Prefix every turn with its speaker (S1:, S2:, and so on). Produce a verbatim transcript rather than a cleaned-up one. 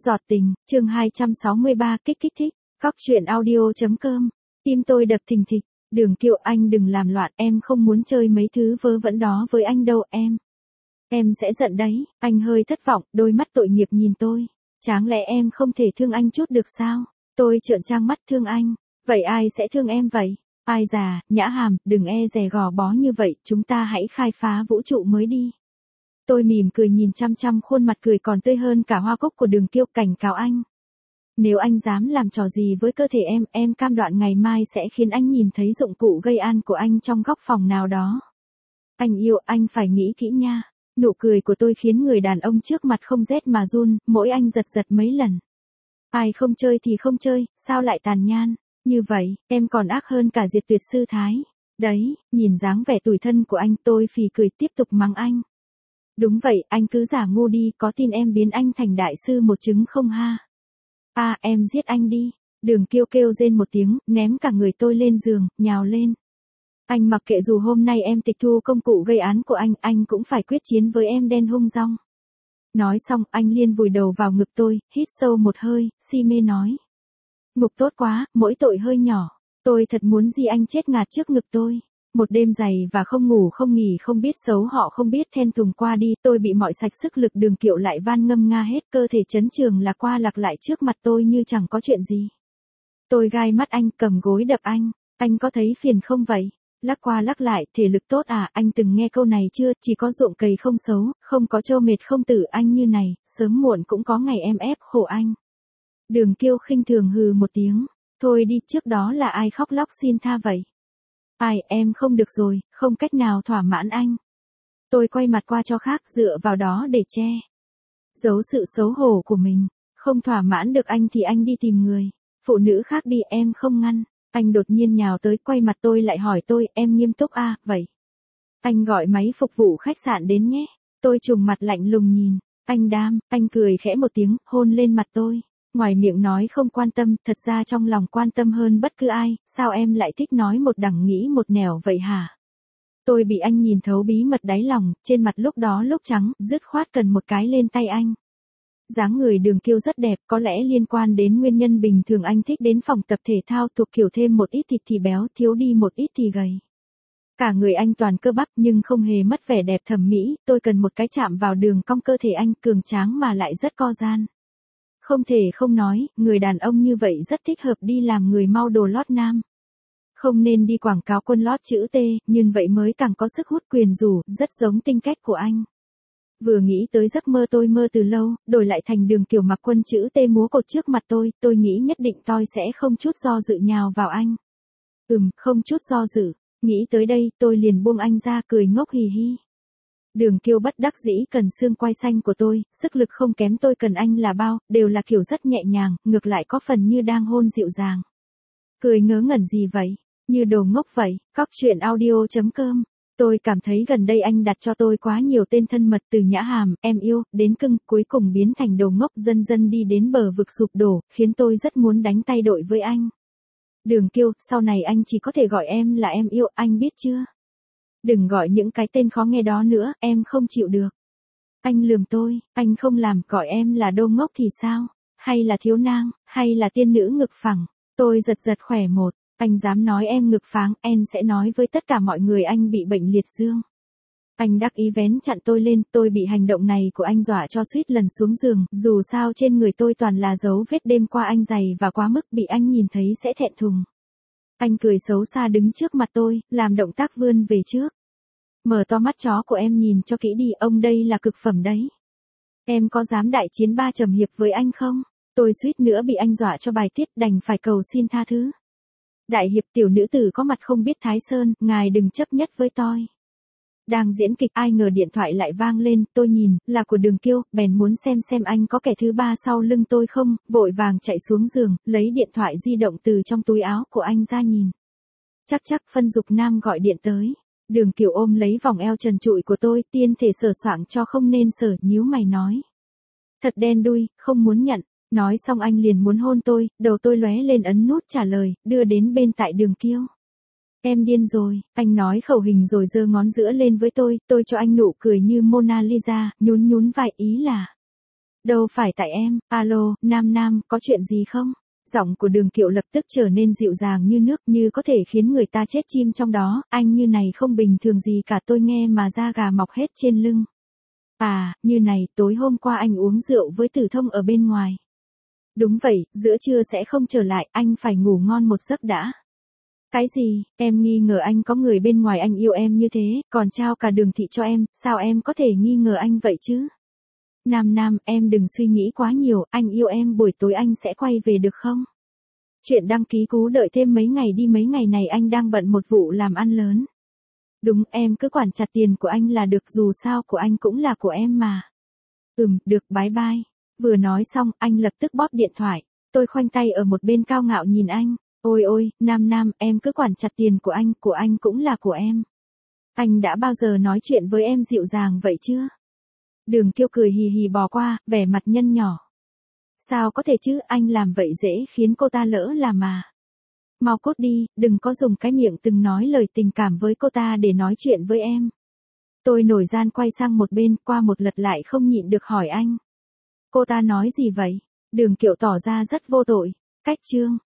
S1: Giọt tình, chương hai trăm sáu mươi ba kích kích thích, Cóc truyện audio.com, tim tôi đập thình thịch, Đường Kiều anh đừng làm loạn, em không muốn chơi mấy thứ vớ vẩn đó với anh đâu em. Em sẽ giận đấy, anh hơi thất vọng, đôi mắt tội nghiệp nhìn tôi. Chẳng lẽ em không thể thương anh chút được sao? Tôi trợn trang mắt thương anh, vậy ai sẽ thương em vậy? Ai già, Nhã Hàm, đừng e dè gò bó như vậy, chúng ta hãy khai phá vũ trụ mới đi. Tôi mỉm cười nhìn chăm chăm khuôn mặt cười còn tươi hơn cả hoa cúc của Đường Kiêu, cảnh cáo anh. Nếu anh dám làm trò gì với cơ thể em, em cam đoan ngày mai sẽ khiến anh nhìn thấy dụng cụ gây an của anh trong góc phòng nào đó. Anh yêu, anh phải nghĩ kỹ nha. Nụ cười của tôi khiến người đàn ông trước mặt không rét mà run, mỗi anh giật giật mấy lần. Ai không chơi thì không chơi, sao lại tàn nhang? Như vậy, em còn ác hơn cả Diệt Tuyệt Sư Thái. Đấy, nhìn dáng vẻ tủi thân của anh, tôi phì cười tiếp tục mắng anh. Đúng vậy, anh cứ giả ngu đi, có tin em biến anh thành đại sư một chứng không ha? À, em giết anh đi. Đường Kiêu kêu rên một tiếng, ném cả người tôi lên giường, nhào lên. Anh mặc kệ, dù hôm nay em tịch thu công cụ gây án của anh, anh cũng phải quyết chiến với em đen hung dong. Nói xong, anh liền vùi đầu vào ngực tôi, hít sâu một hơi, si mê nói. Ngục tốt quá, mỗi tội hơi nhỏ. Tôi thật muốn di anh chết ngạt trước ngực tôi. Một đêm dày và không ngủ không nghỉ, không biết xấu họ không biết then thùng qua đi, tôi bị mọi sạch sức lực. Đường Kiệu lại van ngâm nga hết, cơ thể chấn trường lạc qua lạc lại trước mặt tôi như chẳng có chuyện gì. Tôi gai mắt anh, cầm gối đập anh. Anh có thấy phiền không vậy? Lắc qua lắc lại, thể lực tốt à? Anh từng nghe câu này chưa? Chỉ có ruộng cày không xấu, không có trâu mệt không tử. Anh như này, sớm muộn cũng có ngày em ép khổ anh. Đường Kiêu khinh thường hừ một tiếng. Thôi đi, trước đó là ai khóc lóc xin tha vậy? Ai, em không được rồi, không cách nào thỏa mãn anh. Tôi quay mặt qua cho khác, dựa vào đó để che giấu sự xấu hổ của mình. Không thỏa mãn được anh thì anh đi tìm người phụ nữ khác đi, em không ngăn. Anh đột nhiên nhào tới, quay mặt tôi lại hỏi tôi, em nghiêm túc à? Vậy anh gọi máy phục vụ khách sạn đến nhé. Tôi trùng mặt lạnh lùng nhìn anh. Đam, anh cười khẽ một tiếng, hôn lên mặt tôi. Ngoài miệng nói không quan tâm, thật ra trong lòng quan tâm hơn bất cứ ai. Sao em lại thích nói một đằng nghĩ một nẻo vậy hả? Tôi bị anh nhìn thấu bí mật đáy lòng, trên mặt lúc đó lúc trắng, dứt khoát cần một cái lên tay anh. Dáng người Đường Kiêu rất đẹp, có lẽ liên quan đến nguyên nhân bình thường anh thích đến phòng tập thể thao thuộc kiểu thêm một ít thịt thì béo, thiếu đi một ít thì gầy. Cả người anh toàn cơ bắp nhưng không hề mất vẻ đẹp thẩm mỹ. Tôi cần một cái chạm vào đường cong cơ thể anh, cường tráng mà lại rất co giãn. Không thể không nói, người đàn ông như vậy rất thích hợp đi làm người mau đồ lót nam. Không nên đi quảng cáo quân lót chữ T, nhưng vậy mới càng có sức hút quyền rủ, rất giống tính cách của anh. Vừa nghĩ tới giấc mơ tôi mơ từ lâu, đổi lại thành Đường Kiều mặc quân chữ T múa cột trước mặt tôi, tôi nghĩ nhất định tôi sẽ không chút do dự nhào vào anh. Ừm, không chút do dự. Nghĩ tới đây, tôi liền buông anh ra, cười ngốc hì hì. Đường Kiêu bất đắc dĩ cần xương quai xanh của tôi, sức lực không kém tôi cần anh là bao, đều là kiểu rất nhẹ nhàng, ngược lại có phần như đang hôn dịu dàng. Cười ngớ ngẩn gì vậy? Như đồ ngốc vậy. Cóc truyện audio.com. Tôi cảm thấy gần đây anh đặt cho tôi quá nhiều tên thân mật, từ Nhã Hàm, em yêu, đến cưng, cuối cùng biến thành đồ ngốc, dần dần đi đến bờ vực sụp đổ, khiến tôi rất muốn đánh tay đội với anh. Đường Kiêu, sau này anh chỉ có thể gọi em là em yêu, anh biết chưa? Đừng gọi những cái tên khó nghe đó nữa, em không chịu được. Anh lườm tôi, anh không làm, gọi em là đô ngốc thì sao? Hay là thiếu nang, hay là tiên nữ ngực phẳng? Tôi giật giật khỏe một, anh dám nói em ngực pháng, em sẽ nói với tất cả mọi người anh bị bệnh liệt dương. Anh đắc ý vén chặn tôi lên, tôi bị hành động này của anh dọa cho suýt lần xuống giường, dù sao trên người tôi toàn là dấu vết đêm qua anh giày và quá mức bị anh nhìn thấy sẽ thẹn thùng. Anh cười xấu xa đứng trước mặt tôi, làm động tác vươn về trước. Mở to mắt chó của em nhìn cho kỹ đi, ông đây là cực phẩm đấy. Em có dám đại chiến ba trầm hiệp với anh không? Tôi suýt nữa bị anh dọa cho bài tiết, đành phải cầu xin tha thứ. Đại hiệp, tiểu nữ tử có mặt không biết Thái Sơn, ngài đừng chấp nhất với tôi. Đang diễn kịch, ai ngờ điện thoại lại vang lên, tôi nhìn, là của Đường Kiêu, bèn muốn xem xem anh có kẻ thứ ba sau lưng tôi không, vội vàng chạy xuống giường, lấy điện thoại di động từ trong túi áo của anh ra nhìn. Chắc chắc Phân Dục Nam gọi điện tới. Đường Kiều ôm lấy vòng eo trần trụi của tôi, tiên thể sờ soạng cho không nên sờ, nhíu mày nói. Thật đen đuôi, không muốn nhận. Nói xong anh liền muốn hôn tôi, đầu tôi lóe lên ấn nút trả lời, đưa đến bên tại Đường Kiêu. Em điên rồi, anh nói khẩu hình rồi giơ ngón giữa lên với tôi, tôi cho anh nụ cười như Mona Lisa, nhún nhún vai, ý là. Đâu phải tại em, alo, Nam Nam, có chuyện gì không? Giọng của Đường Kiệu lập tức trở nên dịu dàng như nước, như có thể khiến người ta chết chim trong đó, anh như này không bình thường gì cả, tôi nghe mà da gà mọc hết trên lưng. À, như này, tối hôm qua anh uống rượu với Tử Thông ở bên ngoài. Đúng vậy, giữa trưa sẽ không trở lại, anh phải ngủ ngon một giấc đã. Cái gì, em nghi ngờ anh có người bên ngoài, anh yêu em như thế, còn trao cả Đường thị cho em, sao em có thể nghi ngờ anh vậy chứ? Nam Nam, em đừng suy nghĩ quá nhiều, anh yêu em, buổi tối anh sẽ quay về được không? Chuyện đăng ký cú đợi thêm mấy ngày đi, mấy ngày này anh đang bận một vụ làm ăn lớn. Đúng, em cứ quản chặt tiền của anh là được, dù sao của anh cũng là của em mà. Ừm, được, bye bye. Vừa nói xong, anh lập tức bóp điện thoại. Tôi khoanh tay ở một bên cao ngạo nhìn anh. Ôi ôi, Nam Nam, em cứ quản chặt tiền của anh, của anh cũng là của em. Anh đã bao giờ nói chuyện với em dịu dàng vậy chưa? Đường Kiêu cười hì hì bò qua, vẻ mặt nhân nhỏ. Sao có thể chứ, anh làm vậy dễ khiến cô ta lỡ làm mà. Mau cút đi, đừng có dùng cái miệng từng nói lời tình cảm với cô ta để nói chuyện với em. Tôi nổi gian quay sang một bên, qua một lượt lại không nhịn được hỏi anh. Cô ta nói gì vậy? Đường Kiệu tỏ ra rất vô tội. Cách chương.